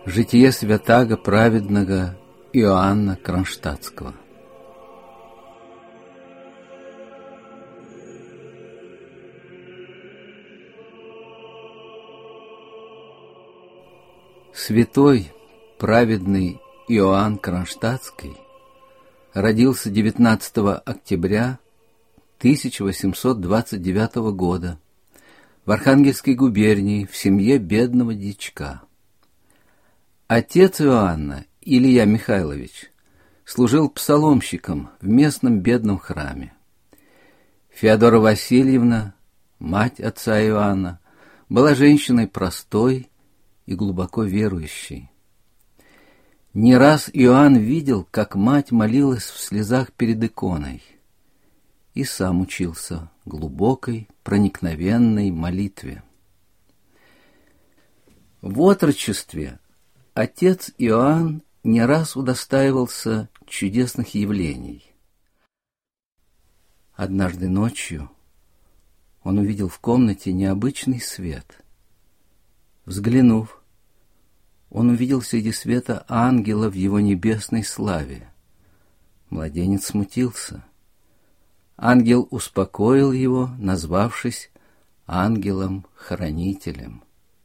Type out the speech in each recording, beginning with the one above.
Житие святаго праведного Иоанна Кронштадтского. Святой праведный Иоанн Кронштадтский родился 19 октября 1829 года в Архангельской губернии в семье бедного дьячка. Отец Иоанна, Илья Михайлович, служил псаломщиком в местном бедном храме. Феодора Васильевна, мать отца Иоанна, была женщиной простой и глубоко верующей. Не раз Иоанн видел, как мать молилась в слезах перед иконой, и сам учился глубокой, проникновенной молитве. В отрочестве отец Иоанн не раз удостаивался чудесных явлений. Однажды ночью он увидел в комнате необычный свет. Взглянув, он увидел среди света ангела в его небесной славе. Младенец смутился. Ангел успокоил его, назвавшись ангелом-хранителем.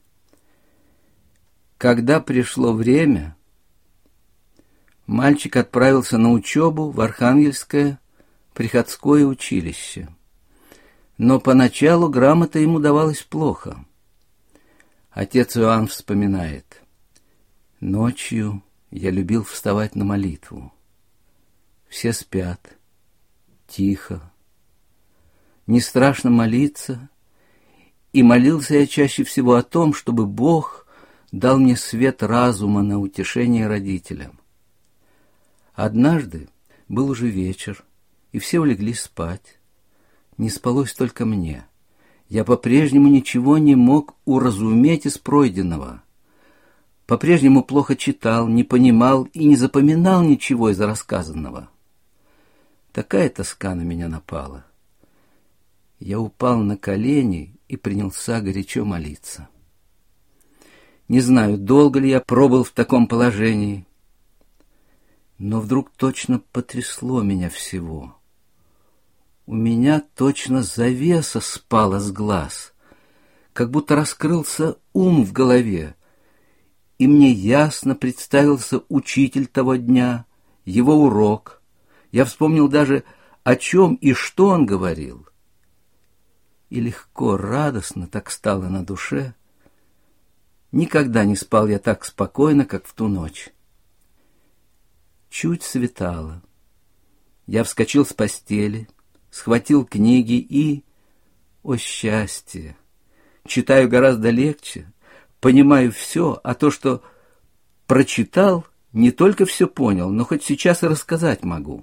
Когда пришло время, мальчик отправился на учебу в Архангельское приходское училище. Но поначалу грамота ему давалась плохо. Отец Иоанн вспоминает: «Ночью я любил вставать на молитву. Все спят, тихо. Не страшно молиться, и молился я чаще всего о том, чтобы Бог дал мне свет разума на утешение родителям. Однажды был уже вечер, и все улеглись спать. Не спалось только мне. Я по-прежнему ничего не мог уразуметь из пройденного. По-прежнему плохо читал, не понимал и не запоминал ничего из рассказанного. Такая тоска на меня напала. Я упал на колени и принялся горячо молиться. Не знаю, долго ли я пробыл в таком положении, но вдруг точно потрясло меня всего. У меня точно завеса спала с глаз, как будто раскрылся ум в голове, и мне ясно представился учитель того дня, его урок. Я вспомнил даже, о чем и что он говорил. И легко, радостно так стало на душе. Никогда не спал я так спокойно, как в ту ночь. Чуть светало. Я вскочил с постели, схватил книги и... О счастье! Читаю гораздо легче, понимаю все, а то, что прочитал, не только все понял, но хоть сейчас и рассказать могу.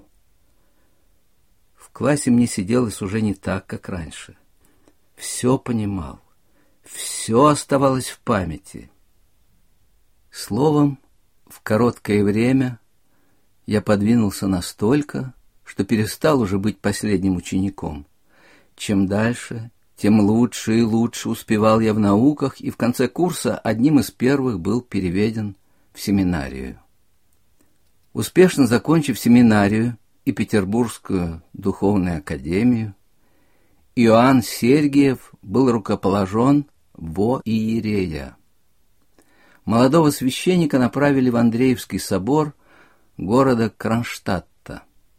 В классе мне сиделось уже не так, как раньше. Все понимал, все оставалось в памяти. Словом, в короткое время я подвинулся настолько, что перестал уже быть последним учеником. Чем дальше, тем лучше и лучше успевал я в науках, и в конце курса одним из первых был переведен в семинарию. Успешно закончив семинарию и Петербургскую духовную академию, Иоанн Сергиев был рукоположен во иерея. Молодого священника направили в Андреевский собор города Кронштадта.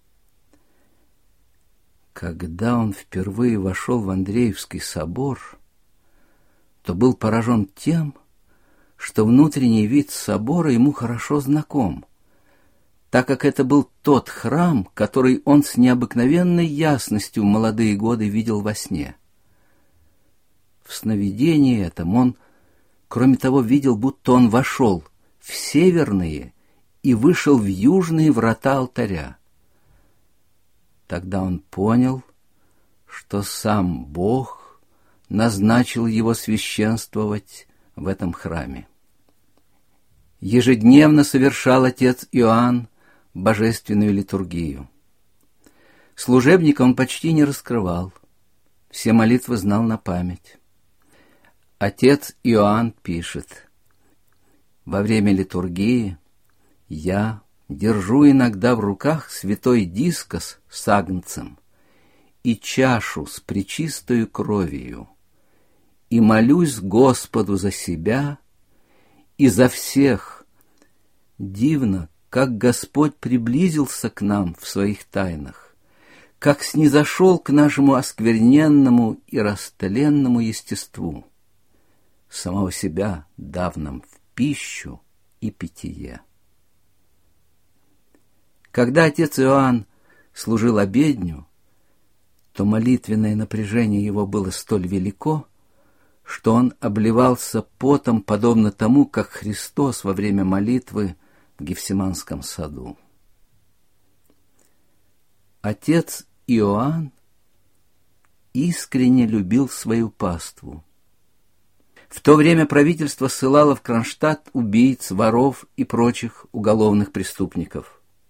Когда он впервые вошел в Андреевский собор, то был поражен тем, что внутренний вид собора ему хорошо знаком, так как это был тот храм, который он с необыкновенной ясностью в молодые годы видел во сне. В сновидении этом он, кроме того, видел, будто он вошел в северные и вышел в южные врата алтаря. Тогда он понял, что сам Бог назначил его священствовать в этом храме. Ежедневно совершал отец Иоанн божественную литургию. Служебника он почти не раскрывал, все молитвы знал на память. Отец Иоанн пишет: во время литургии я держу иногда в руках святой дискос с агнцем и чашу с пречистою кровью, и молюсь Господу за себя и за всех. Дивно, как Господь приблизился к нам в своих тайнах, как снизошел к нашему оскверненному и растленному естеству, самого себя дав нам в пищу и питье. Когда отец Иоанн служил обедню, то молитвенное напряжение его было столь велико, что он обливался потом, подобно тому, как Христос во время молитвы в Гефсиманском саду. Отец Иоанн искренне любил свою паству. В то время правительство ссылало в Кронштадт убийц, воров и прочих уголовных преступников.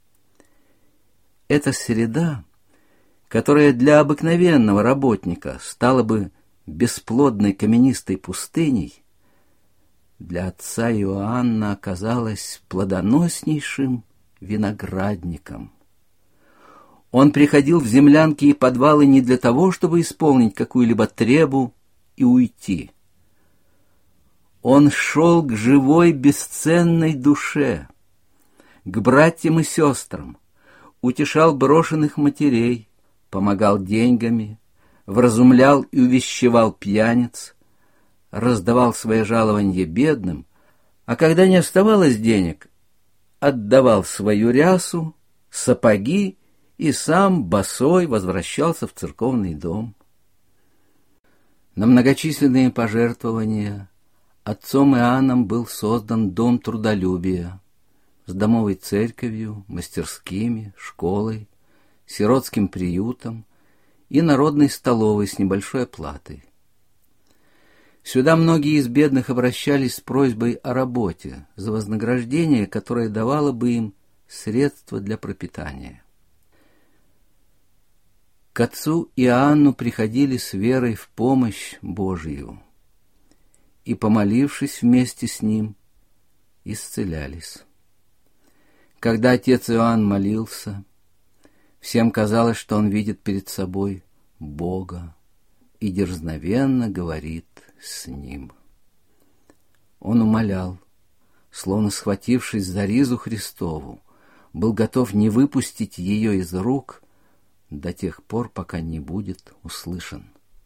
Эта среда, которая для обыкновенного работника стала бы бесплодной каменистой пустыней, для отца Иоанна оказалась плодоноснейшим виноградником. Он приходил в землянки и подвалы не для того, чтобы исполнить какую-либо требу и уйти. Он шел к живой бесценной душе, к братьям и сестрам, утешал брошенных матерей, помогал деньгами, вразумлял и увещевал пьяниц, раздавал свои жалования бедным, а когда не оставалось денег, отдавал свою рясу, сапоги и сам босой возвращался в церковный дом. На многочисленные пожертвования отцом Иоанном был создан дом трудолюбия с домовой церковью, мастерскими, школой, сиротским приютом и народной столовой с небольшой оплатой. Сюда многие из бедных обращались с просьбой о работе за вознаграждение, которое давало бы им средства для пропитания. К отцу Иоанну приходили с верой в помощь Божию и, помолившись вместе с ним, исцелялись. Когда отец Иоанн молился, всем казалось, что он видит перед собой Бога и дерзновенно говорит с ним. Он умолял, словно схватившись за ризу Христову, был готов не выпустить ее из рук до тех пор, пока не будет услышан.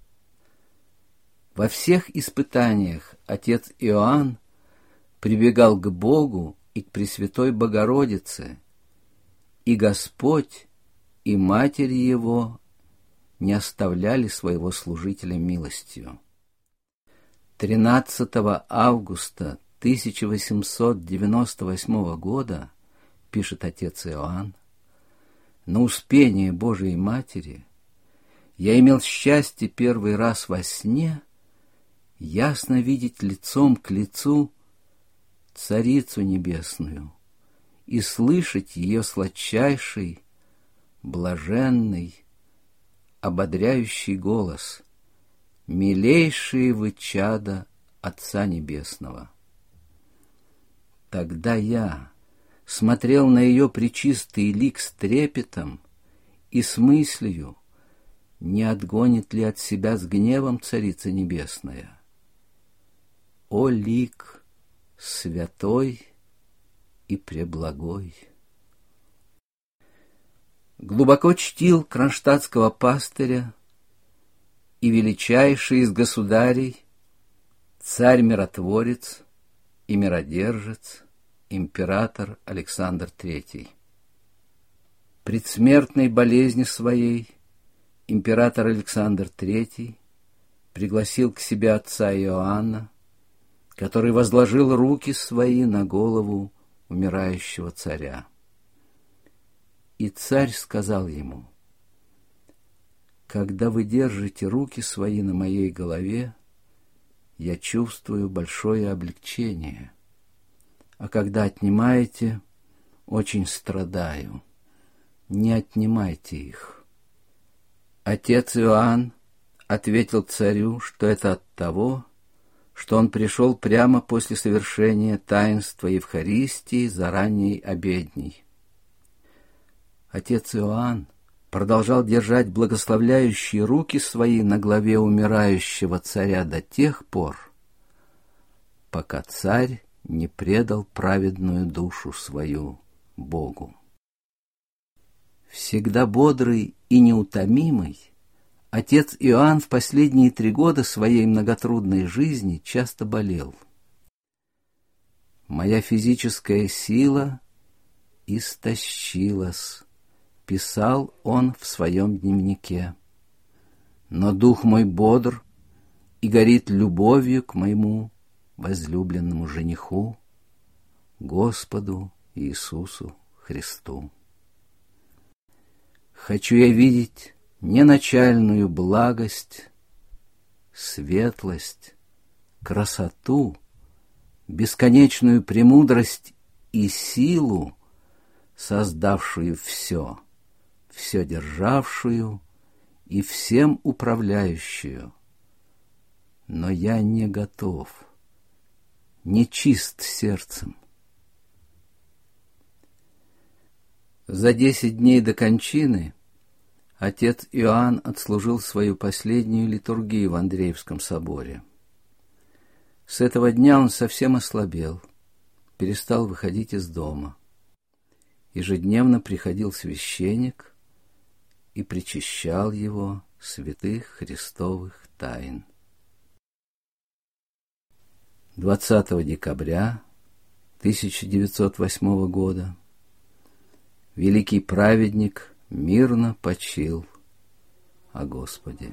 Во всех испытаниях отец Иоанн прибегал к Богу и к Пресвятой Богородице, и Господь и Матерь Его не оставляли своего служителя милостью. 13 августа 1898 года, пишет отец Иоанн, на Успение Божией Матери я имел счастье первый раз во сне ясно видеть лицом к лицу Царицу Небесную и слышать ее сладчайший, блаженный, ободряющий голос: «Милейшие вы чада Отца Небесного». Тогда я смотрел на ее пречистый лик с трепетом и с мыслью, не отгонит ли от себя с гневом Царица Небесная. О лик святой и преблагой! Глубоко чтил кронштадтского пастыря и величайший из государей, царь-миротворец и миродержец, император Александр III. Предсмертной болезни своей император Александр III пригласил к себе отца Иоанна, который возложил руки свои на голову умирающего царя. И царь сказал ему: «Когда вы держите руки свои на моей голове, я чувствую большое облегчение, а когда отнимаете, очень страдаю. Не отнимайте их». Отец Иоанн ответил царю, что это от того, что он пришел прямо после совершения таинства Евхаристии за ранней обедней. Отец Иоанн продолжал держать благословляющие руки свои на главе умирающего царя до тех пор, пока царь не предал праведную душу свою Богу. Всегда бодрый и неутомимый, отец Иоанн в последние 3 года своей многотрудной жизни часто болел. «Моя физическая сила истощилась», — писал он в своем дневнике, «но дух мой бодр и горит любовью к моему возлюбленному жениху, Господу Иисусу Христу. Хочу я видеть неначальную благость, светлость, красоту, бесконечную премудрость и силу, создавшую все, все державшую и всем управляющую. Но я не готов, не чист сердцем. За 10 дней до кончины отец Иоанн отслужил свою последнюю литургию в Андреевском соборе. С этого дня он совсем ослабел, перестал выходить из дома. Ежедневно приходил священник и причащал его святых христовых тайн. 20 декабря 1908 года великий праведник мирно почил о Господе.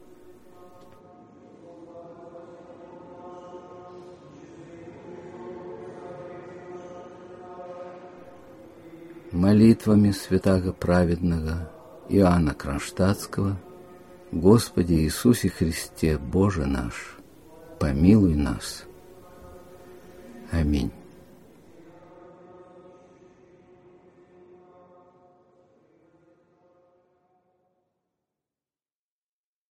Молитвами святаго праведного Иоанна Кронштадтского: Господи Иисусе Христе, Боже наш, помилуй нас. Аминь.